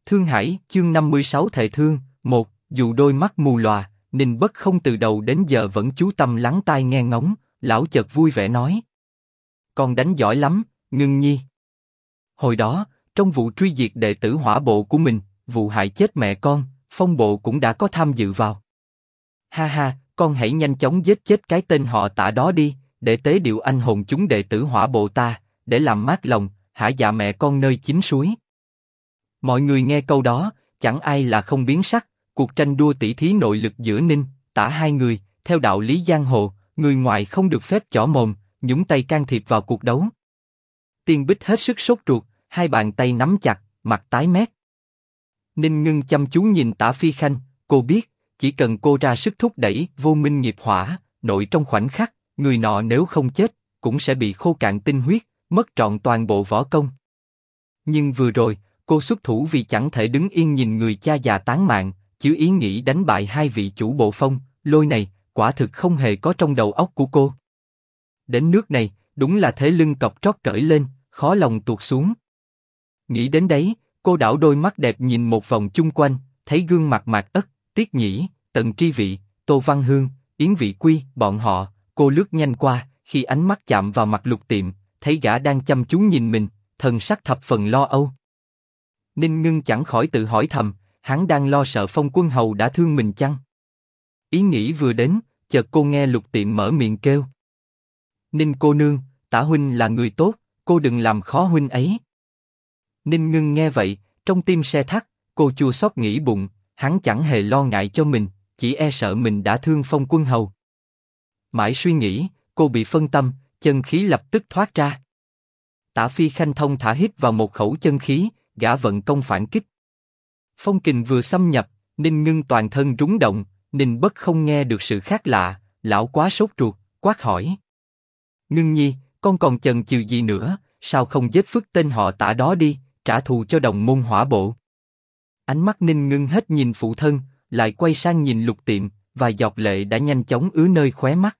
Thương Hải, chương 56 Thệ Thương, 1, dù đôi mắt mù lòa, Ninh Bất Không từ đầu đến giờ vẫn chú tâm lắng tai nghe ngóng, lão chợt vui vẻ nói. Con đánh giỏi lắm, Ngưng Nhi. Hồi đó, trong vụ truy diệt đệ tử Hỏa Bộ của mình, vụ hại chết mẹ con, Phong Bộ cũng đã có tham dự vào. Ha ha, con hãy nhanh chóng giết chết cái tên họ Tạ đó đi, để tế điệu anh hồn chúng đệ tử Hỏa Bộ ta, để làm mát lòng, hả dạ mẹ con nơi chính suối. Mọi người nghe câu đó, chẳng ai là không biến sắc. Cuộc tranh đua tỷ thí nội lực giữa Ninh, Tả hai người, theo đạo lý giang hồ, người ngoài không được phép chỏ mồm, nhúng tay can thiệp vào cuộc đấu. Tiên Bích hết sức sốt ruột, hai bàn tay nắm chặt, mặt tái mét. Ninh Ngưng chăm chú nhìn Tả Phi Khanh, cô biết, chỉ cần cô ra sức thúc đẩy vô minh nghiệp hỏa, nội trong khoảnh khắc, người nọ nếu không chết, cũng sẽ bị khô cạn tinh huyết, mất trọn toàn bộ võ công. Nhưng vừa rồi, cô xuất thủ vì chẳng thể đứng yên nhìn người cha già tán mạng, chứ ý nghĩ đánh bại hai vị chủ bộ Phong, Lôi này, quả thực không hề có trong đầu óc của cô. Đến nước này, đúng là thế lưng cọc trót cởi lên, khó lòng tuột xuống. Nghĩ đến đấy, cô đảo đôi mắt đẹp nhìn một vòng chung quanh, thấy gương mặt Mạc Ất, Tiết Nhĩ, Tần Tri Vị, Tô Văn Hương, Yến Vị Quy, bọn họ, cô lướt nhanh qua, khi ánh mắt chạm vào mặt Lục Tiệm, thấy gã đang chăm chú nhìn mình, thần sắc thập phần lo âu. Ninh Ngưng chẳng khỏi tự hỏi thầm, hắn đang lo sợ Phong Quân Hầu đã thương mình chăng? Ý nghĩ vừa đến, chợt cô nghe Lục Tiệm mở miệng kêu. Ninh cô nương, Tả huynh là người tốt, cô đừng làm khó huynh ấy. Ninh Ngưng nghe vậy, trong tim se thắt, cô chua xót nghĩ bụng, hắn chẳng hề lo ngại cho mình, chỉ e sợ mình đã thương Phong Quân Hầu. Mãi suy nghĩ, cô bị phân tâm, chân khí lập tức thoát ra. Tả Phi Khanh thông thả hít vào một khẩu chân khí, gã vận công phản kích. Phong kình vừa xâm nhập, Ninh Ngưng toàn thân rúng động, Ninh Bất Không nghe được sự khác lạ, lão quá sốt ruột, quát hỏi. Ngưng Nhi, con còn chần chừ gì nữa, sao không giết phức tên họ Tả đó đi, trả thù cho đồng môn Hỏa Bộ. Ánh mắt Ninh Ngưng hết nhìn phụ thân, lại quay sang nhìn Lục Tiệm, vài giọt lệ đã nhanh chóng ứa nơi khóe mắt.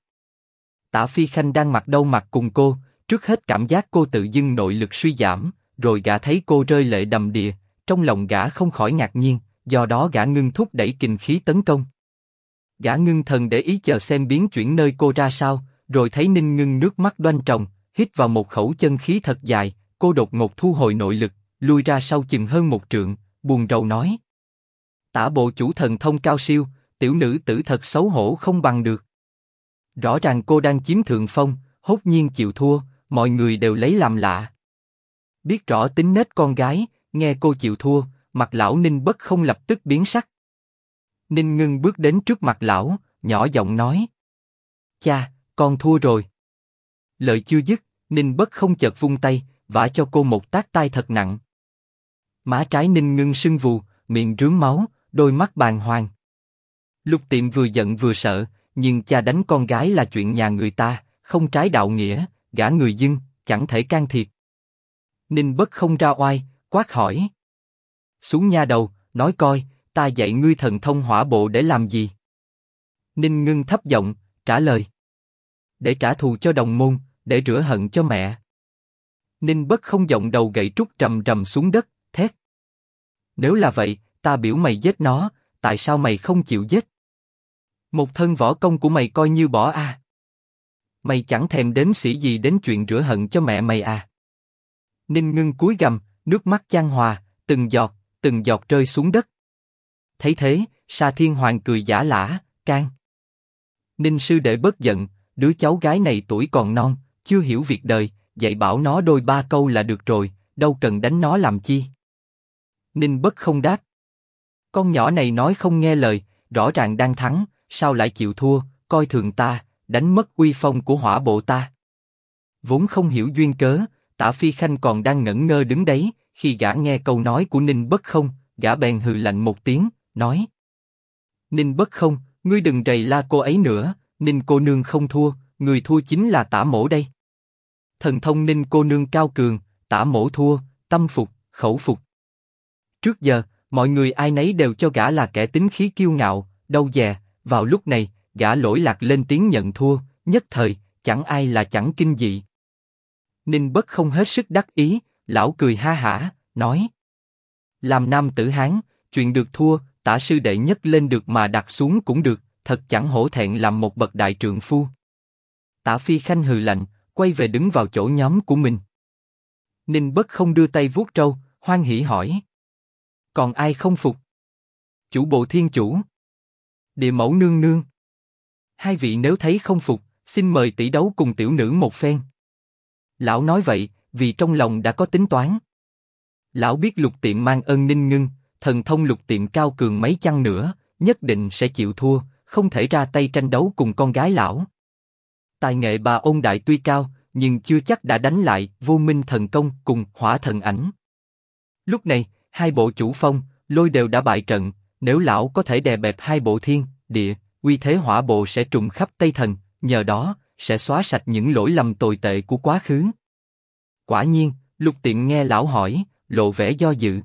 Tả Phi Khanh đang mặt đâu mặt cùng cô, trước hết cảm giác cô tự dưng nội lực suy giảm, rồi gã thấy cô rơi lệ đầm đìa, trong lòng gã không khỏi ngạc nhiên, do đó gã ngưng thúc đẩy kình khí tấn công. Gã ngưng thần để ý chờ xem biến chuyển nơi cô ra sao, rồi thấy Ninh Ngưng nước mắt đoan tròng, hít vào một khẩu chân khí thật dài, cô đột ngột thu hồi nội lực, lui ra sau chừng hơn một trượng, buồn rầu nói: Tả bộ chủ thần thông cao siêu, tiểu nữ tử thật xấu hổ không bằng được. Rõ ràng cô đang chiếm thượng phong, hốt nhiên chịu thua, mọi người đều lấy làm lạ. Biết rõ tính nết con gái, nghe cô chịu thua, mặt lão Ninh Bất Không lập tức biến sắc. Ninh Ngưng bước đến trước mặt lão, nhỏ giọng nói: Cha, con thua rồi. Lời chưa dứt, Ninh Bất Không chợt vung tay, vả cho cô một tát tai thật nặng. Má trái Ninh Ngưng sưng vù, miệng rướm máu, đôi mắt bàng hoàng. Lục Tiệm vừa giận vừa sợ, nhưng cha đánh con gái là chuyện nhà người ta, không trái đạo nghĩa, gã người dưng, chẳng thể can thiệp. Ninh Bất Không ra oai, quát hỏi: Xuống nha đầu, nói coi, ta dạy ngươi thần thông Hỏa Bộ để làm gì? Ninh Ngưng thấp giọng trả lời: Để trả thù cho đồng môn, để rửa hận cho mẹ. Ninh Bất Không giọng đầu gậy trúc trầm trầm xuống đất, thét: Nếu là vậy, ta biểu mày giết nó, tại sao mày không chịu giết? Một thân võ công của mày coi như bỏ à? Mày chẳng thèm đếm xỉa gì đến chuyện rửa hận cho mẹ mày à? Ninh Ngưng cúi gằm, nước mắt chan hòa, từng giọt rơi xuống đất. Thấy thế, Sa Thiên Hoàng cười giả lả, can. Ninh sư đệ bớt giận, đứa cháu gái này tuổi còn non, chưa hiểu việc đời, dạy bảo nó đôi ba câu là được rồi, đâu cần đánh nó làm chi. Ninh Bất Không đáp: Con nhỏ này nói không nghe lời, rõ ràng đang thắng, sao lại chịu thua, coi thường ta, đánh mất uy phong của Hỏa Bộ ta. Vốn không hiểu duyên cớ, Tả Phi Khanh còn đang ngẩn ngơ đứng đấy, khi gã nghe câu nói của Ninh Bất Không, gã bèn hừ lạnh một tiếng, nói: Ninh Bất Không, ngươi đừng rầy la cô ấy nữa, Ninh cô nương không thua, người thua chính là Tả mỗ đây. Thần thông Ninh cô nương cao cường, Tả mỗ thua, tâm phục, khẩu phục. Trước giờ, mọi người ai nấy đều cho gã là kẻ tính khí kiêu ngạo, đâu dè, vào lúc này, gã lỗi lạc lên tiếng nhận thua, nhất thời, chẳng ai là chẳng kinh dị. Ninh Bất Không hết sức đắc ý, lão cười ha hả, nói: Làm nam tử Hán, chuyện được thua, tả sư đệ nhất lên được mà đặt xuống cũng được, thật chẳng hổ thẹn làm một bậc đại trượng phu. Tả Phi Khanh hừ lạnh, quay về đứng vào chỗ nhóm của mình. Ninh Bất không đưa tay vuốt râu, hoan hỉ hỏi. Còn ai không phục? Chủ bộ thiên chủ. Địa mẫu nương nương. Hai vị nếu thấy không phục, xin mời tỷ đấu cùng tiểu nữ một phen. Lão nói vậy, vì trong lòng đã có tính toán. Lão biết Lục Tiệm mang ơn Ninh Ngưng, thần thông Lục Tiệm cao cường mấy chăng nữa, nhất định sẽ chịu thua, không thể ra tay tranh đấu cùng con gái lão. Tài nghệ bà Ôn Đại tuy cao, nhưng chưa chắc đã đánh lại Vô Minh thần công cùng Hỏa thần ảnh. Lúc này, hai bộ chủ phong, lôi đều đã bại trận, nếu lão có thể đè bẹp hai bộ thiên, địa, uy thế hỏa bộ sẽ trùng khắp Tây Thần, nhờ đó sẽ xóa sạch những lỗi lầm tồi tệ của quá khứ. Quả nhiên, Lục Tiệm nghe lão hỏi, lộ vẻ do dự.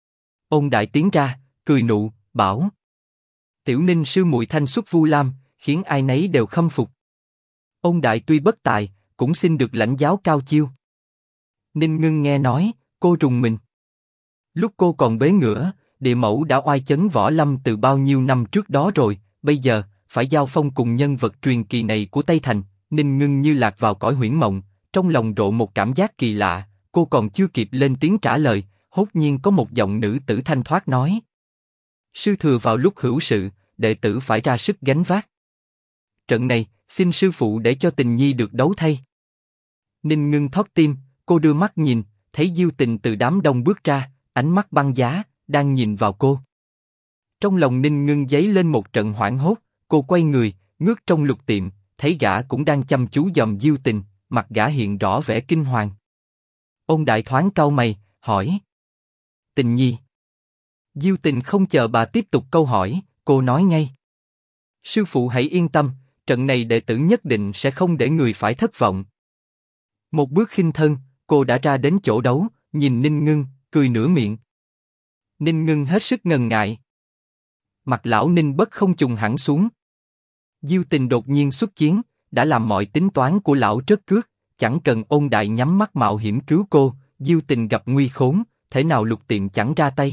Ôn Đại tiến ra, cười nụ, bảo: Tiểu Ninh sư muội thanh xuất vu lam, khiến ai nấy đều khâm phục. Ôn Đại tuy bất tài, cũng xin được lãnh giáo cao chiêu. Ninh Ngưng nghe nói, cô rùng mình. Lúc cô còn bế ngửa, địa mẫu đã oai chấn võ lâm từ bao nhiêu năm trước đó rồi, bây giờ phải giao phong cùng nhân vật truyền kỳ này của Tây Thành. Ninh Ngưng như lạc vào cõi huyễn mộng, trong lòng rộ một cảm giác kỳ lạ. Cô còn chưa kịp lên tiếng trả lời, hốt nhiên có một giọng nữ tử thanh thoát nói: Sư thừa vào lúc hữu sự, đệ tử phải ra sức gánh vác. Trận này, xin sư phụ để cho Tình Nhi được đấu thay. Ninh Ngưng thót tim, cô đưa mắt nhìn, thấy Diêu Tình từ đám đông bước ra, ánh mắt băng giá, đang nhìn vào cô. Trong lòng Ninh Ngưng dấy lên một trận hoảng hốt, cô quay người, ngước trong Lục Tiệm, thấy gã cũng đang chăm chú dòm Diêu Tình, mặt gã hiện rõ vẻ kinh hoàng. Ôn Đại thoáng cau mày, hỏi: Tình Nhi. Diêu Tình không chờ bà tiếp tục câu hỏi, cô nói ngay: Sư phụ hãy yên tâm, trận này đệ tử nhất định sẽ không để người phải thất vọng. Một bước khinh thân, cô đã ra đến chỗ đấu, nhìn Ninh Ngưng, cười nửa miệng. Ninh Ngưng hết sức ngần ngại. Mặt lão Ninh Bất không trùng hẳn xuống. Diêu Tình đột nhiên xuất chiến, đã làm mọi tính toán của lão trớt cước, chẳng cần Ôn Đại nhắm mắt mạo hiểm cứu cô, Diêu Tình gặp nguy khốn, thể nào Lục Tiệm chẳng ra tay.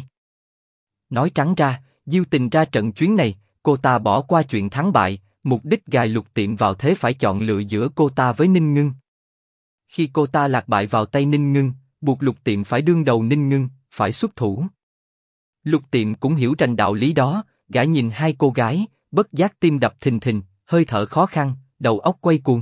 Nói trắng ra, Diêu Tình ra trận chuyến này, cô ta bỏ qua chuyện thắng bại, mục đích gài Lục Tiệm vào thế phải chọn lựa giữa cô ta với Ninh Ngưng. Khi cô ta lạc bại vào tay Ninh Ngưng, buộc Lục Tiệm phải đương đầu Ninh Ngưng, phải xuất thủ. Lục Tiệm cũng hiểu rành đạo lý đó, gã nhìn hai cô gái, bất giác tim đập thình thình, hơi thở khó khăn, đầu óc quay cuồng.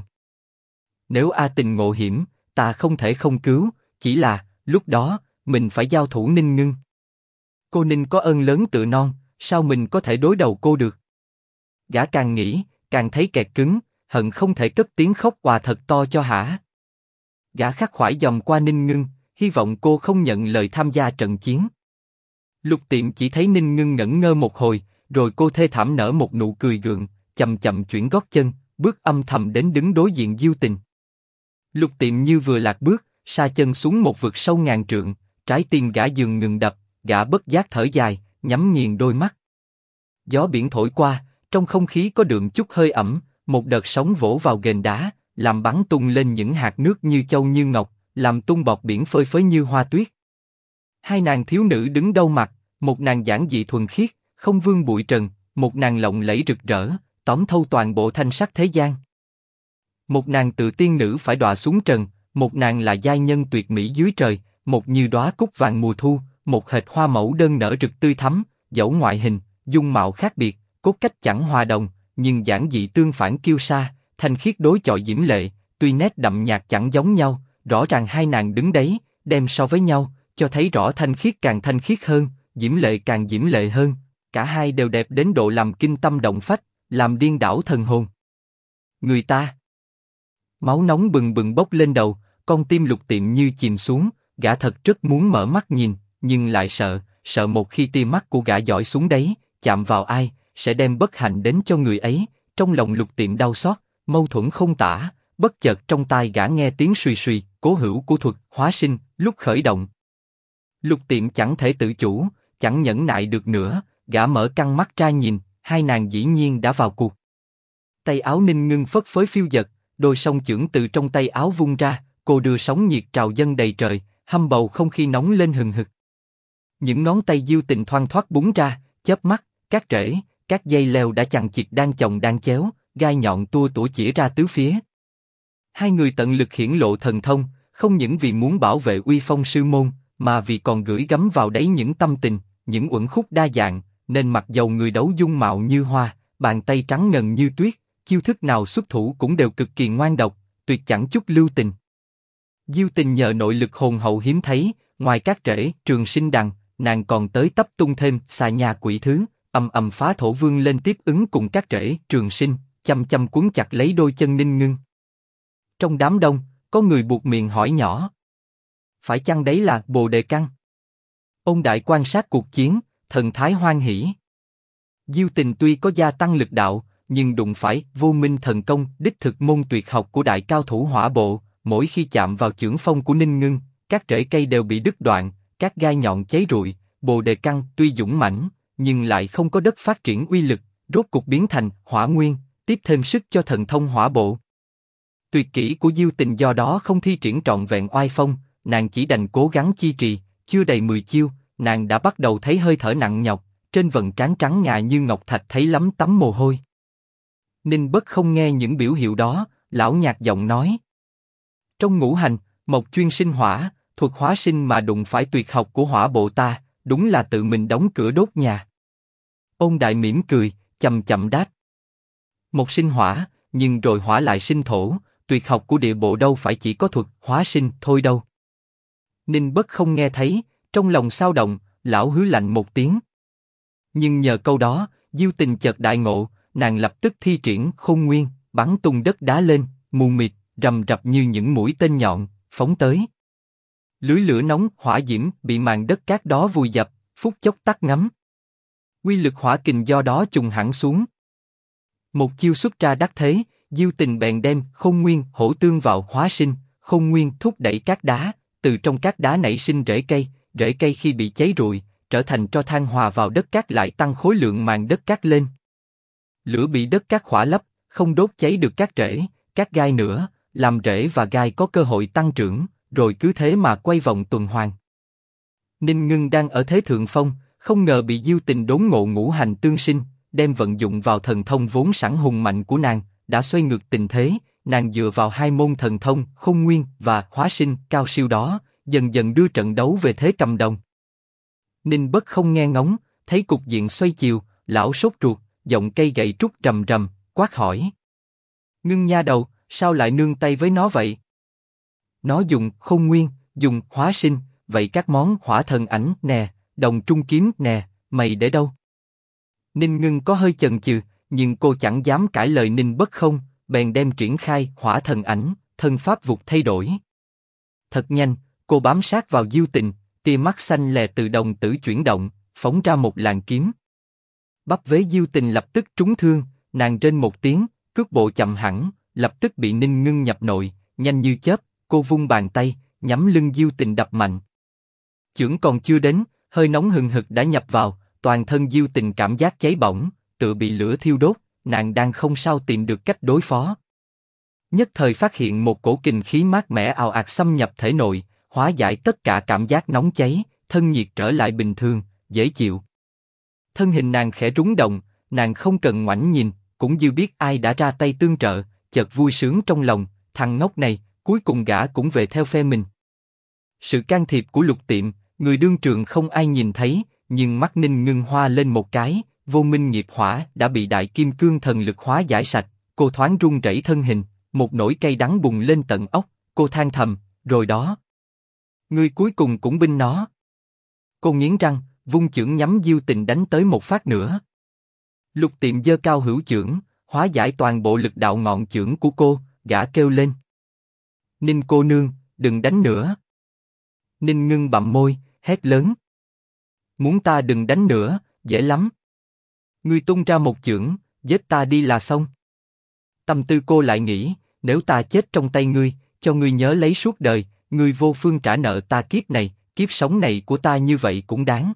Nếu A Tình ngộ hiểm, ta không thể không cứu, chỉ là lúc đó mình phải giao thủ Ninh Ngưng. Cô Ninh có ơn lớn tựa non, sao mình có thể đối đầu cô được? Gã càng nghĩ, càng thấy kẹt cứng, hận không thể cất tiếng khóc òa thật to cho hả. Gã khắc khoải dòm qua Ninh Ngưng, hy vọng cô không nhận lời tham gia trận chiến. Lục Tiệm chỉ thấy Ninh Ngưng ngẩn ngơ một hồi, rồi cô thê thảm nở một nụ cười gượng, chậm chậm chuyển gót chân, bước âm thầm đến đứng đối diện Diêu Tình. Lục Tiệm như vừa lạc bước, sa chân xuống một vực sâu ngàn trượng, trái tim gã dừng ngừng đập, gã bất giác thở dài, nhắm nghiền đôi mắt. Gió biển thổi qua, trong không khí có đượm chút hơi ẩm, một đợt sóng vỗ vào ghềnh đá, làm bắn tung lên những hạt nước như châu như ngọc, làm tung bọt biển phơi phới như hoa tuyết. Hai nàng thiếu nữ đứng đâu mặt, một nàng giản dị thuần khiết, không vương bụi trần, một nàng lộng lẫy rực rỡ, tóm thâu toàn bộ thanh sắc thế gian. Một nàng tự tiên nữ phải đọa xuống trần, một nàng là giai nhân tuyệt mỹ dưới trời, một như đóa cúc vàng mùa thu, một hệt hoa mẫu đơn nở rực tươi thắm, dẫu ngoại hình, dung mạo khác biệt, cốt cách chẳng hòa đồng, nhưng giản dị tương phản kiêu sa, thanh khiết đối chọi diễm lệ, tuy nét đậm nhạt chẳng giống nhau, rõ ràng hai nàng đứng đấy, đem so với nhau, cho thấy rõ thanh khiết càng thanh khiết hơn, diễm lệ càng diễm lệ hơn, cả hai đều đẹp đến độ làm kinh tâm động phách, làm điên đảo thần hồn. Người ta, máu nóng bừng bừng bốc lên đầu, con tim Lục Tiệm như chìm xuống, gã thật rất muốn mở mắt nhìn, nhưng lại sợ một khi tia mắt của gã dõi xuống đấy, chạm vào ai, sẽ đem bất hạnh đến cho người ấy. Trong lòng Lục Tiệm đau xót, mâu thuẫn không tả, bất chợt trong tai gã nghe tiếng suy suy, cố hữu của thuật hóa sinh lúc khởi động. Lục Tiệm chẳng thể tự chủ, chẳng nhẫn nại được nữa, gã mở căng mắt ra nhìn, hai nàng dĩ nhiên đã vào cuộc. Tay áo Ninh Ngưng phất phới phiêu dật, đôi song chưởng từ trong tay áo vung ra, cô đưa sóng nhiệt trào dâng đầy trời, hâm bầu không khí nóng lên hừng hực. Những ngón tay Diêu Tình thoăn thoắt búng ra, chớp mắt, các rễ, các dây leo đã chằng chịt đang chồng đang chéo, gai nhọn tua tủa chĩa ra tứ phía. Hai người tận lực hiển lộ thần thông, không những vì muốn bảo vệ uy phong sư môn, mà vì còn gửi gắm vào đấy những tâm tình, những uẩn khúc đa dạng, nên mặc dầu người đấu dung mạo như hoa, bàn tay trắng ngần như tuyết, chiêu thức nào xuất thủ cũng đều cực kỳ ngoan độc, tuyệt chẳng chút lưu tình. Diêu Tình nhờ nội lực hồn hậu hiếm thấy, ngoài các rễ trường sinh đằng, nàng còn tới tấp tung thêm xà nhà quỷ thứ, ầm ầm phá thổ vương lên tiếp ứng cùng các rễ trường sinh, chăm chăm cuốn chặt lấy đôi chân Ninh Ngưng. Trong đám đông, có người buột miệng hỏi nhỏ: phải chăng đấy là Bồ Đề Căn? Ông đại quan sát cuộc chiến, thần thái hoan hỉ. Diêu Tình tuy có gia tăng lực đạo, nhưng đụng phải vô minh thần công đích thực môn tuyệt học của đại cao thủ hỏa bộ, mỗi khi chạm vào chưởng phong của Ninh Ngưng, các rễ cây đều bị đứt đoạn, các gai nhọn cháy rụi. Bồ Đề Căn tuy dũng mãnh, nhưng lại không có đất phát triển uy lực, rốt cục biến thành hỏa nguyên, tiếp thêm sức cho thần thông hỏa bộ. Tuyệt kỹ của Diêu Tình do đó không thi triển trọn vẹn oai phong, nàng chỉ đành cố gắng chi trì, chưa đầy 10 chiêu, nàng đã bắt đầu thấy hơi thở nặng nhọc, trên vầng trán trắng ngà như ngọc thạch thấy lắm tấm mồ hôi. Ninh Bất không nghe những biểu hiệu đó, lão nhạt giọng nói: trong ngũ hành, mộc chuyên sinh hỏa, thuật hóa sinh mà đụng phải tuyệt học của hỏa bộ ta, đúng là tự mình đóng cửa đốt nhà. Ôn đại mỉm cười, chậm chậm đáp: mộc sinh hỏa, nhưng rồi hỏa lại sinh thổ, tuyệt học của địa bộ đâu phải chỉ có thuật hóa sinh thôi đâu. Ninh Bất không nghe thấy, trong lòng xao động, lão hứ lạnh một tiếng. Nhưng nhờ câu đó, Diêu Tình chợt đại ngộ, nàng lập tức thi triển Khôn Nguyên, bắn tung đất đá lên, mù mịt, rầm rập như những mũi tên nhọn, phóng tới. Lưới lửa nóng, hỏa diễm bị màn đất cát đó vùi dập, phút chốc tắt ngấm. Uy lực hỏa kình do đó trùng hẳn xuống. Một chiêu xuất ra đắc thế, Diêu Tình bèn đem Khôn Nguyên hỗ tương vào hóa sinh, Khôn Nguyên thúc đẩy cát đá, từ trong cát đá nảy sinh rễ cây khi bị cháy rụi, trở thành tro than hòa vào đất cát lại tăng khối lượng màn đất cát lên. Lửa bị đất cát khỏa lấp, không đốt cháy được các rễ, các gai nữa, làm rễ và gai có cơ hội tăng trưởng, rồi cứ thế mà quay vòng tuần hoàn. Ninh Ngưng đang ở thế thượng phong, không ngờ bị Diêu Tình đốn ngộ ngũ hành tương sinh, đem vận dụng vào thần thông vốn sẵn hùng mạnh của nàng, đã xoay ngược tình thế. Nàng dựa vào hai môn thần thông Khôn Nguyên và hóa sinh cao siêu đó, dần dần đưa trận đấu về thế cầm đồng. Ninh Bất không nghe ngóng, thấy cục diện xoay chiều, lão sốt ruột, giọng cây gậy trúc rầm rầm, quát hỏi: Ngưng nha đầu, sao lại nương tay với nó vậy? Nó dùng Khôn Nguyên, dùng hóa sinh, vậy các món hỏa thần ảnh nè, đồng trung kiếm nè, mày để đâu? Ninh Ngưng có hơi chần chừ, nhưng cô chẳng dám cãi lời Ninh Bất không, bèn đem triển khai hỏa thần ảnh, thân pháp vụt thay đổi. Thật nhanh, cô bám sát vào Diêu Tình, tia mắt xanh lè từ đồng tử chuyển động, phóng ra một làn kiếm. Bắp vế Diêu Tình lập tức trúng thương, nàng rên một tiếng, cước bộ chậm hẳn, lập tức bị Ninh Ngưng nhập nội, nhanh như chớp, cô vung bàn tay, nhắm lưng Diêu Tình đập mạnh. Chưởng còn chưa đến, hơi nóng hừng hực đã nhập vào, toàn thân Diêu Tình cảm giác cháy bỏng, tựa bị lửa thiêu đốt, nàng đang không sao tìm được cách đối phó. Nhất thời phát hiện một cổ kình khí mát mẻ ào ạt xâm nhập thể nội, hóa giải tất cả cảm giác nóng cháy, thân nhiệt trở lại bình thường, dễ chịu. Thân hình nàng khẽ rúng động, nàng không cần ngoảnh nhìn, cũng như biết ai đã ra tay tương trợ, chợt vui sướng trong lòng, thằng ngốc này, cuối cùng gã cũng về theo phe mình. Sự can thiệp của Lục Tiệm, người đương trường không ai nhìn thấy, nhưng mắt Ninh Ngưng hoa lên một cái, vô minh nghiệp hỏa đã bị đại kim cương thần lực hóa giải sạch, cô thoáng run rẩy thân hình, một nỗi cay đắng bùng lên tận óc, cô than thầm, rồi đó. Ngươi cuối cùng cũng binh nó. Cô nghiến răng, vung chưởng nhắm Diêu Tình đánh tới một phát nữa. Lục Tiệm giơ cao hữu chưởng, hóa giải toàn bộ lực đạo ngọn chưởng của cô, gã kêu lên: Ninh cô nương, đừng đánh nữa. Ninh Ngưng bặm môi, hét lớn: Muốn ta đừng đánh nữa, dễ lắm. Ngươi tung ra một chưởng, giết ta đi là xong. Tâm tư cô lại nghĩ, nếu ta chết trong tay ngươi, cho ngươi nhớ lấy suốt đời, ngươi vô phương trả nợ ta kiếp này, kiếp sống này của ta như vậy cũng đáng.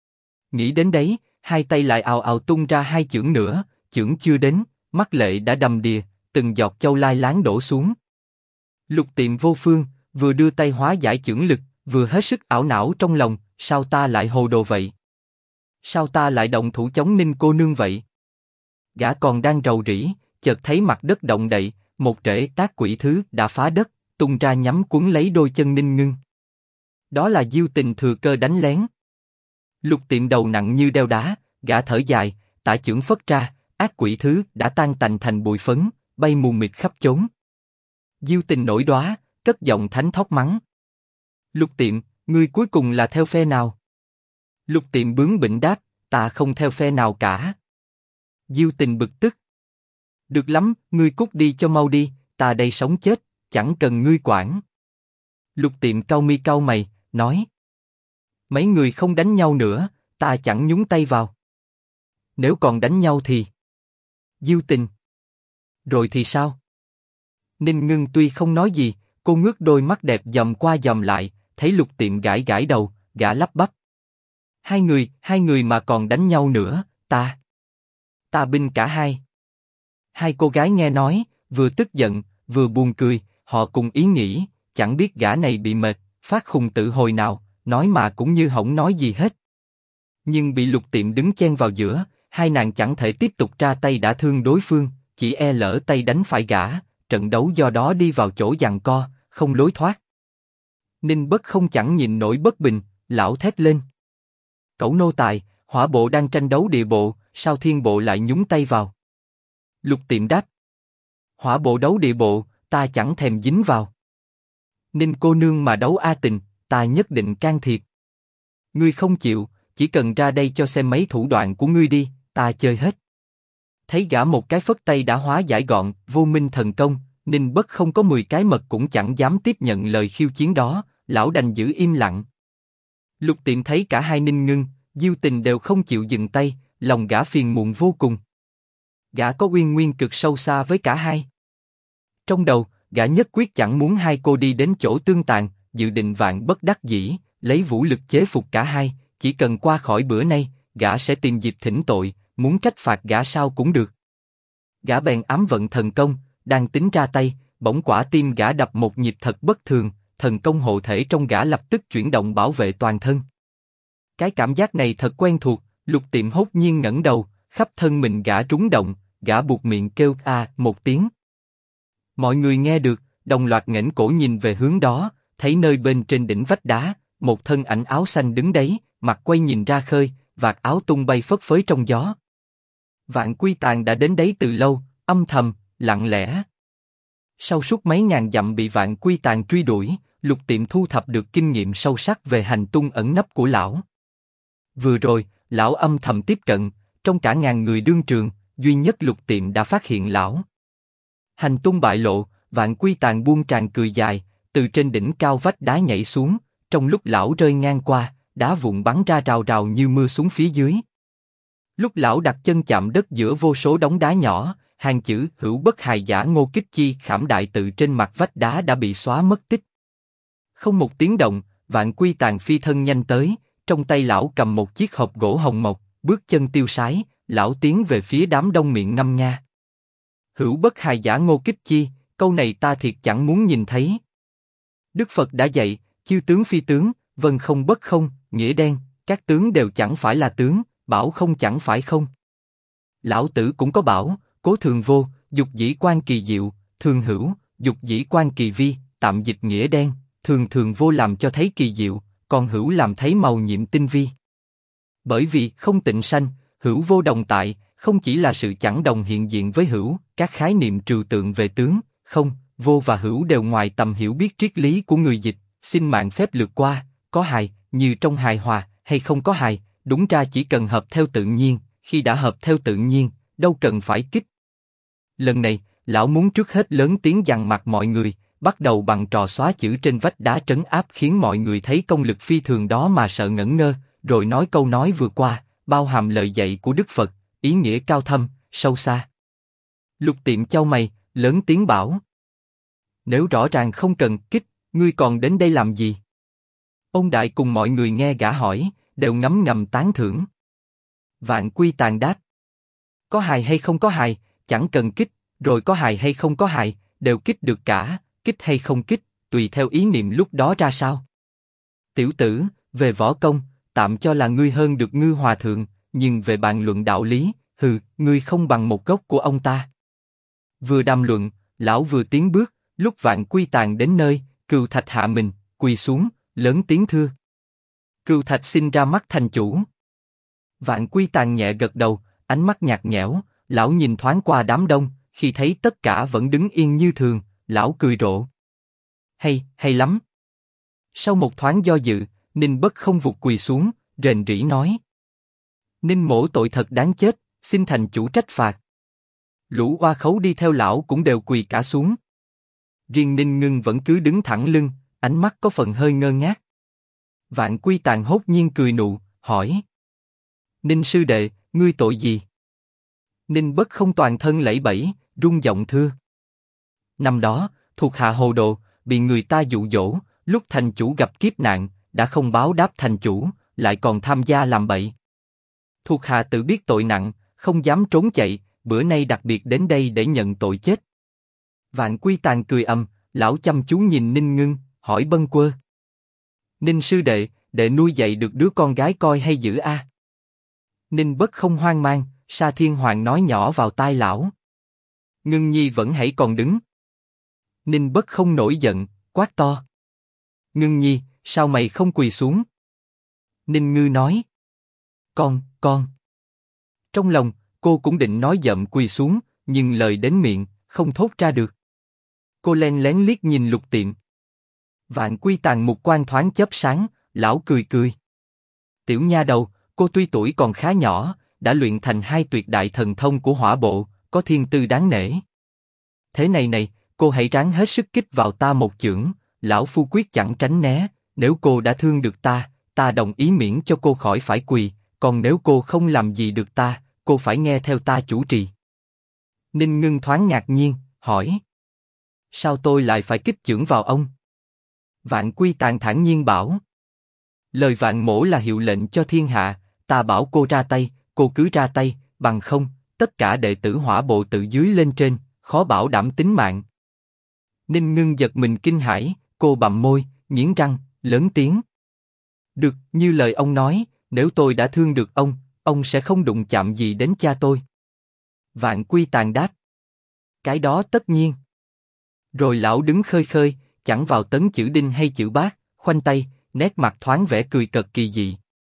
Nghĩ đến đấy, hai tay lại ào ào tung ra hai chưởng nữa, chưởng chưa đến, mắt lệ đã đầm đìa, từng giọt châu lai láng đổ xuống. Lục Tiệm vô phương, vừa đưa tay hóa giải chưởng lực, vừa hết sức ảo não trong lòng, sao ta lại hồ đồ vậy? Sao ta lại động thủ chống Ninh cô nương vậy? Gã còn đang rầu rĩ, chợt thấy mặt đất động đậy, một rễ tác quỷ thứ đã phá đất, tung ra nhắm cuốn lấy đôi chân Ninh Ngưng. Đó là Diêu Tình thừa cơ đánh lén. Lục Tiệm đầu nặng như đeo đá, gã thở dài, tả chưởng phất ra, ác quỷ thứ đã tan tành thành bụi phấn, bay mù mịt khắp chốn. Diêu Tình nổi đoá, cất giọng thánh thót mắng. Lục Tiệm, ngươi cuối cùng là theo phe nào? Lục Tiệm bướng bỉnh đáp, ta không theo phe nào cả. Diêu Tình bực tức. Được lắm, ngươi cút đi cho mau đi, ta đây sống chết, chẳng cần ngươi quản. Lục Tiệm cau mi cau mày, nói. Mấy người không đánh nhau nữa, ta chẳng nhúng tay vào. Nếu còn đánh nhau thì... Diêu Tình. Rồi thì sao? Ninh Ngưng tuy không nói gì, cô ngước đôi mắt đẹp dòm qua dòm lại, thấy Lục Tiệm gãi gãi đầu, gã lắp bắp. Hai người mà còn đánh nhau nữa, ta binh cả hai. Hai cô gái nghe nói, vừa tức giận, vừa buồn cười, họ cùng ý nghĩ, chẳng biết gã này bị mệt, phát khùng tự hồi nào, nói mà cũng như hổng nói gì hết. Nhưng bị Lục Tiệm đứng chen vào giữa, hai nàng chẳng thể tiếp tục ra tay đả thương đối phương, chỉ e lỡ tay đánh phải gã, trận đấu do đó đi vào chỗ giằng co, không lối thoát. Ninh Bất không chẳng nhìn nổi bất bình, lão thét lên. Cẩu nô tài, hỏa bộ đang tranh đấu địa bộ, sao thiên bộ lại nhúng tay vào? Lục Tiệm đáp. Hỏa bộ đấu địa bộ, ta chẳng thèm dính vào. Ninh cô nương mà đấu A Tình, ta nhất định can thiệp. Ngươi không chịu, chỉ cần ra đây cho xem mấy thủ đoạn của ngươi đi, ta chơi hết. Thấy gã một cái phất tay đã hóa giải gọn, vô minh thần công, Ninh Bất không có 10 cái mật cũng chẳng dám tiếp nhận lời khiêu chiến đó, lão đành giữ im lặng. Lục Tiệm thấy cả hai Ninh Ngưng, Diêu Tình đều không chịu dừng tay, lòng gã phiền muộn vô cùng. Gã có uyên nguyên cực sâu xa với cả hai. Trong đầu, gã nhất quyết chẳng muốn hai cô đi đến chỗ tương tàn, dự định vạn bất đắc dĩ, lấy vũ lực chế phục cả hai, chỉ cần qua khỏi bữa nay, gã sẽ tìm dịp thỉnh tội, muốn trách phạt gã sao cũng được. Gã bèn ám vận thần công, đang tính ra tay, bỗng quả tim gã đập một nhịp thật bất thường, thần công hộ thể trong gã lập tức chuyển động bảo vệ toàn thân. Cái cảm giác này thật quen thuộc, Lục Tiệm hốt nhiên ngẩng đầu, khắp thân mình gã rúng động, gã buột miệng kêu a một tiếng. Mọi người nghe được, đồng loạt nghển cổ nhìn về hướng đó, thấy nơi bên trên đỉnh vách đá, một thân ảnh áo xanh đứng đấy, mặt quay nhìn ra khơi, vạt áo tung bay phất phới trong gió. Vạn Quy Tàng đã đến đấy từ lâu, âm thầm, lặng lẽ. Sau suốt mấy ngàn dặm bị Vạn Quy Tàng truy đuổi, Lục Tiệm thu thập được kinh nghiệm sâu sắc về hành tung ẩn nấp của lão. Vừa rồi, lão âm thầm tiếp cận, trong cả ngàn người đương trường, duy nhất Lục Tiệm đã phát hiện lão. Hành tung bại lộ, Vạn Quy Tàng buông tràng cười dài, từ trên đỉnh cao vách đá nhảy xuống, trong lúc lão rơi ngang qua, đá vụn bắn ra rào rào như mưa xuống phía dưới. Lúc lão đặt chân chạm đất giữa vô số đống đá nhỏ, hàng chữ hữu bất hài giả Ngô Kích Chi khảm đại tự trên mặt vách đá đã bị xóa mất tích. Không một tiếng động, Vạn Quy Tàng phi thân nhanh tới, trong tay lão cầm một chiếc hộp gỗ hồng mộc, bước chân tiêu sái, lão tiến về phía đám đông miệng ngâm nga. Hữu bất hài giả Ngô Kích Chi, câu này ta thiệt chẳng muốn nhìn thấy. Đức Phật đã dạy, chư tướng phi tướng, vân không bất không, nghĩa đen, các tướng đều chẳng phải là tướng, bảo không chẳng phải không. Lão tử cũng có bảo, cố thường vô, dục dĩ quan kỳ diệu, thường hữu, dục dĩ quan kỳ vi, tạm dịch nghĩa đen, thường thường vô làm cho thấy kỳ diệu, còn hữu làm thấy màu nhiệm tinh vi. Bởi vì không tịnh sanh, hữu vô đồng tại, không chỉ là sự chẳng đồng hiện diện với hữu, các khái niệm trừu tượng về tướng, không, vô và hữu đều ngoài tầm hiểu biết triết lý của người dịch, xin mạng phép lược qua, có hài, như trong hài hòa, hay không có hài, đúng ra chỉ cần hợp theo tự nhiên, khi đã hợp theo tự nhiên, đâu cần phải kích. Lần này, lão muốn trước hết lớn tiếng dằn mặt mọi người, bắt đầu bằng trò xóa chữ trên vách đá trấn áp khiến mọi người thấy công lực phi thường đó mà sợ ngẩn ngơ, rồi nói câu nói vừa qua, bao hàm lời dạy của Đức Phật, ý nghĩa cao thâm, sâu xa. Lục Tiệm chau mày, lớn tiếng bảo. Nếu rõ ràng không cần kích, ngươi còn đến đây làm gì? Ông Đại cùng mọi người nghe gã hỏi, đều ngấm ngầm tán thưởng. Vạn Quy Tàng đáp. Có hài hay không có hài, chẳng cần kích, rồi có hài hay không có hài, đều kích được cả, kích hay không kích, tùy theo ý niệm lúc đó ra sao. Tiểu tử, về võ công, tạm cho là ngươi hơn được Ngư hòa thượng, nhưng về bàn luận đạo lý, ngươi không bằng một gốc của ông ta. Vừa đàm luận, lão vừa tiến bước, lúc Vạn Quy Tàng đến nơi, Cừu Thạch hạ mình, quỳ xuống, lớn tiếng thưa. Cừu Thạch xin ra mắt thành chủ. Vạn Quy Tàng nhẹ gật đầu, ánh mắt nhạt nhẽo, lão nhìn thoáng qua đám đông, khi thấy tất cả vẫn đứng yên như thường, lão cười rộ. Hay lắm. Sau một thoáng do dự, Ninh Bất Không vụt quỳ xuống, rền rĩ nói. Ninh mỗ tội thật đáng chết, xin thành chủ trách phạt. Lũ oa khấu đi theo lão cũng đều quỳ cả xuống. Riêng Ninh Ngưng vẫn cứ đứng thẳng lưng, ánh mắt có phần hơi ngơ ngác. Vạn Quy Tàng hốt nhiên cười nụ, hỏi. Ninh sư đệ, ngươi tội gì? Ninh Bất Không toàn thân lẫy bẫy, run giọng thưa. Năm đó, thuộc hạ hồ đồ, bị người ta dụ dỗ, lúc thành chủ gặp kiếp nạn, đã không báo đáp thành chủ, lại còn tham gia làm bậy. Thuộc hạ tự biết tội nặng, không dám trốn chạy, bữa nay đặc biệt đến đây để nhận tội chết. Vạn Quy Tàng cười lão chăm chú nhìn Ninh Ngưng, hỏi bâng quơ. Ninh sư đệ, đệ nuôi dạy được đứa con gái coi hay dữ a? Ninh Bất Không hoang mang, Sa Thiên Hoàng nói nhỏ vào tai lão. Ngưng nhi vẫn hãy còn đứng. Ninh Bất Không nổi giận, quát to. Ngưng nhi, sao mày không quỳ xuống? Ninh Ngư nói. Con. Trong lòng, cô cũng định nói dậm quỳ xuống, nhưng lời đến miệng, không thốt ra được. Cô len lén liếc nhìn Lục Tiệm. Vạn Quy Tàng mục quan thoáng chớp sáng, lão cười cười. Tiểu nha đầu, cô tuy tuổi còn khá nhỏ, đã luyện thành 2 tuyệt đại thần thông của hỏa bộ, có thiên tư đáng nể. Thế này, cô hãy ráng hết sức kích vào ta một chưởng, lão phu quyết chẳng tránh né. Nếu cô đã thương được ta đồng ý miễn cho cô khỏi phải quỳ. Còn nếu cô không làm gì được ta, cô phải nghe theo ta chủ trì. Ninh Ngưng thoáng ngạc nhiên, hỏi. Sao tôi lại phải kích chưởng vào ông? Vạn Quy Tàng thản nhiên bảo. Lời Vạn mỗ là hiệu lệnh cho thiên hạ, ta bảo cô ra tay, cô cứ ra tay, bằng không, tất cả đệ tử hỏa bộ tự dưới lên trên, khó bảo đảm tính mạng. Ninh Ngưng giật mình kinh hãi, cô bặm môi, nghiến răng, lớn tiếng. Được, như lời ông nói, nếu tôi đã thương được ông sẽ không đụng chạm gì đến cha tôi. Vạn Quy Tàng đáp. Cái đó tất nhiên. Rồi lão đứng khơi khơi, chẳng vào tấn chữ đinh hay chữ bát, khoanh tay, nét mặt thoáng vẻ cười cợt kỳ dị.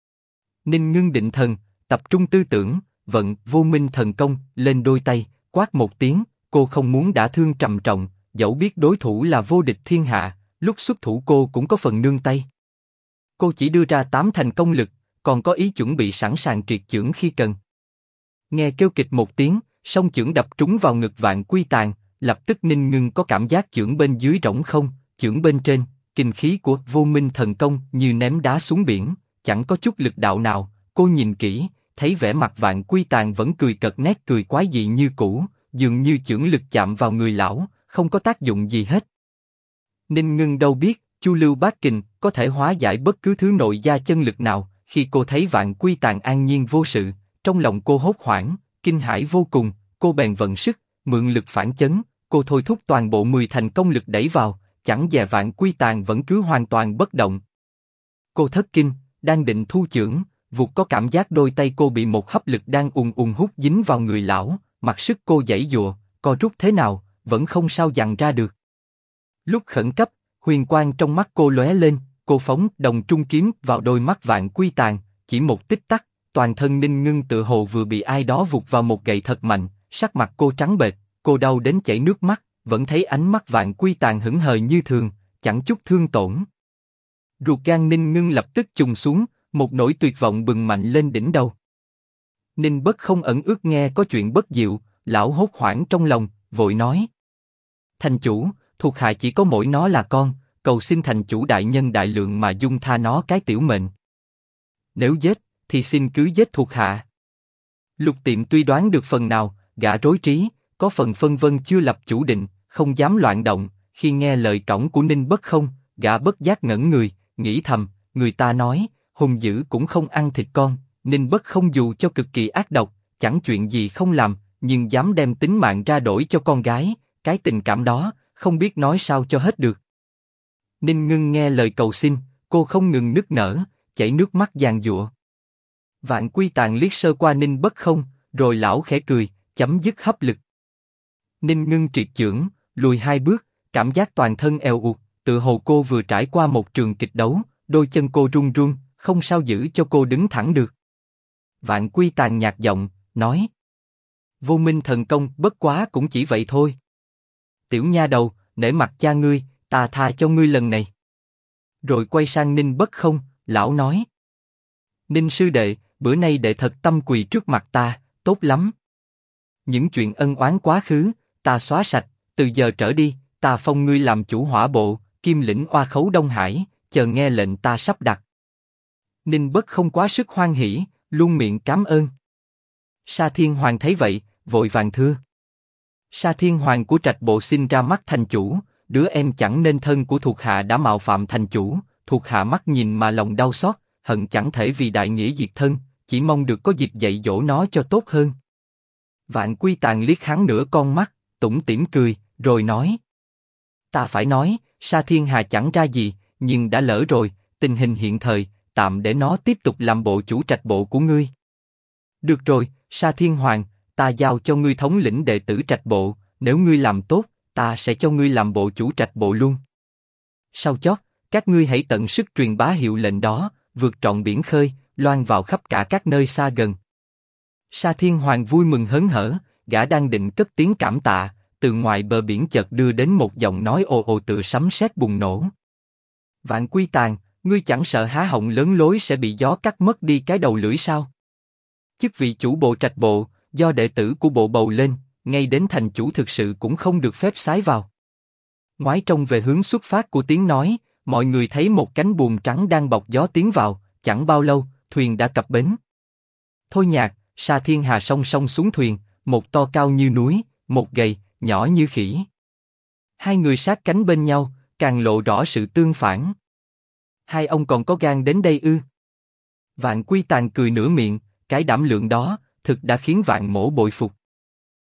Ninh Ngưng định thần, tập trung tư tưởng, vận vô minh thần công lên đôi tay, quát một tiếng. Cô không muốn đả thương trầm trọng, dẫu biết đối thủ là vô địch thiên hạ, lúc xuất thủ cô cũng có phần nương tay. Cô chỉ đưa ra 8 thành công lực, còn có ý chuẩn bị sẵn sàng triệt chưởng khi cần. Nghe kêu kịch một tiếng, song chưởng đập trúng vào ngực Vạn Quy Tàng, lập tức Ninh Ngưng có cảm giác chưởng bên dưới rỗng không, chưởng bên trên, kinh khí của vô minh thần công như ném đá xuống biển, chẳng có chút lực đạo nào. Cô nhìn kỹ, thấy vẻ mặt Vạn Quy Tàng vẫn cười cợt, nét cười quái dị như cũ, dường như chưởng lực chạm vào người lão, không có tác dụng gì hết. Ninh Ngưng đâu biết, Chu Lưu Bát Kình có thể hóa giải bất cứ thứ nội gia chân lực nào. Khi cô thấy Vạn Quy Tàng an nhiên vô sự, trong lòng cô hốt hoảng, kinh hãi vô cùng. Cô bèn vận sức, mượn lực phản chấn. Cô thôi thúc toàn bộ 10 thành công lực đẩy vào, chẳng dè Vạn Quy Tàng vẫn cứ hoàn toàn bất động. Cô thất kinh, đang định thu chưởng, vụt có cảm giác đôi tay cô bị một hấp lực đang ùn ùn hút dính vào người lão. Mặc sức cô giãy giụa, co rút thế nào, vẫn không sao dằn ra được. Lúc khẩn cấp, huyền quang trong mắt cô lóe lên, cô phóng đồng trung kiếm vào đôi mắt Vạn Quy Tàng, chỉ một tích tắc, toàn thân Ninh Ngưng tựa hồ vừa bị ai đó vụt vào một gậy thật mạnh, sắc mặt cô trắng bệch, cô đau đến chảy nước mắt, vẫn thấy ánh mắt Vạn Quy Tàng hững hờ như thường, chẳng chút thương tổn. Ruột gan Ninh Ngưng lập tức trùng xuống, một nỗi tuyệt vọng bừng mạnh lên đỉnh đầu. Ninh Bất Không ẩn ước nghe có chuyện bất diệu, lão hốt hoảng trong lòng, vội nói. Thành chủ, thuộc hạ chỉ có mỗi nó là con, cầu xin thành chủ đại nhân đại lượng mà dung tha nó cái tiểu mệnh. Nếu giết, thì xin cứ giết thuộc hạ. Lục Tiệm tuy đoán được phần nào, gã rối trí, có phần phân vân chưa lập chủ định, không dám loạn động. Khi nghe lời cõng của Ninh Bất Không, gã bất giác ngẩn người, nghĩ thầm, người ta nói, hùng dữ cũng không ăn thịt con. Ninh Bất Không dù cho cực kỳ ác độc, chẳng chuyện gì không làm, nhưng dám đem tính mạng ra đổi cho con gái, cái tình cảm đó, không biết nói sao cho hết được. Ninh Ngưng nghe lời cầu xin, cô không ngừng nức nở, chảy nước mắt giàn giụa. Vạn Quy Tàng liếc sơ qua Ninh Bất Không, rồi lão khẽ cười, chấm dứt hấp lực. Ninh Ngưng triệt chưởng, lùi 2 bước, cảm giác toàn thân eo uột, tự hồ cô vừa trải qua một trường kịch đấu, đôi chân cô run run, không sao giữ cho cô đứng thẳng được. Vạn Quy Tàng nhạt giọng, nói: Vô Minh thần công bất quá cũng chỉ vậy thôi. Tiểu nha đầu, nể mặt cha ngươi, ta tha cho ngươi lần này. Rồi quay sang Ninh Bất Không, lão nói: Ninh sư đệ, bữa nay đệ thật tâm quỳ trước mặt ta, tốt lắm. Những chuyện ân oán quá khứ, ta xóa sạch, từ giờ trở đi, ta phong ngươi làm chủ hỏa bộ, Kim lĩnh oa khấu Đông Hải, chờ nghe lệnh ta sắp đặt. Ninh Bất Không quá sức hoan hỉ, luôn miệng cám ơn. Sa Thiên Hoàng thấy vậy, vội vàng thưa: Sa Thiên Hoàng của Trạch Bộ xin ra mắt thành chủ, đứa em chẳng nên thân của thuộc hạ đã mạo phạm thành chủ, thuộc hạ mắt nhìn mà lòng đau xót, hận chẳng thể vì đại nghĩa diệt thân, chỉ mong được có dịp dạy dỗ nó cho tốt hơn. Vạn Quy Tàng liếc hắn nửa con mắt, tủm tỉm cười, rồi nói: Ta phải nói, Sa Thiên Hà chẳng ra gì, nhưng đã lỡ rồi, tình hình hiện thời, tạm để nó tiếp tục làm bộ chủ Trạch Bộ của ngươi. Được rồi, Sa Thiên Hoàng, ta giao cho ngươi thống lĩnh đệ tử Trạch Bộ, nếu ngươi làm tốt, ta sẽ cho ngươi làm bộ chủ Trạch Bộ luôn. Sau chót, các ngươi hãy tận sức truyền bá hiệu lệnh đó, vượt trọn biển khơi, loan vào khắp cả các nơi xa gần. Sa Thiên Hoàng vui mừng hớn hở, gã đang định cất tiếng cảm tạ, từ ngoài bờ biển chợt đưa đến một giọng nói ồ ồ tựa sấm sét bùng nổ. Vạn Quy Tàng, ngươi chẳng sợ há họng lớn lối sẽ bị gió cắt mất đi cái đầu lưỡi sao? Chức vị chủ bộ Trạch Bộ, do đệ tử của bộ bầu lên, ngay đến thành chủ thực sự cũng không được phép xái vào. Ngoái trông về hướng xuất phát của tiếng nói, mọi người thấy một cánh buồm trắng đang bọc gió tiến vào, chẳng bao lâu, thuyền đã cập bến. Thôi nhạc, Sa Thiên Hà song song xuống thuyền, một to cao như núi, một gầy, nhỏ như khỉ. Hai người sát cánh bên nhau, càng lộ rõ sự tương phản. Hai ông còn có gan đến đây ư? Vạn Quy Tàng cười nửa miệng, cái đảm lượng đó, thực đã khiến Vạn Mỗ bội phục.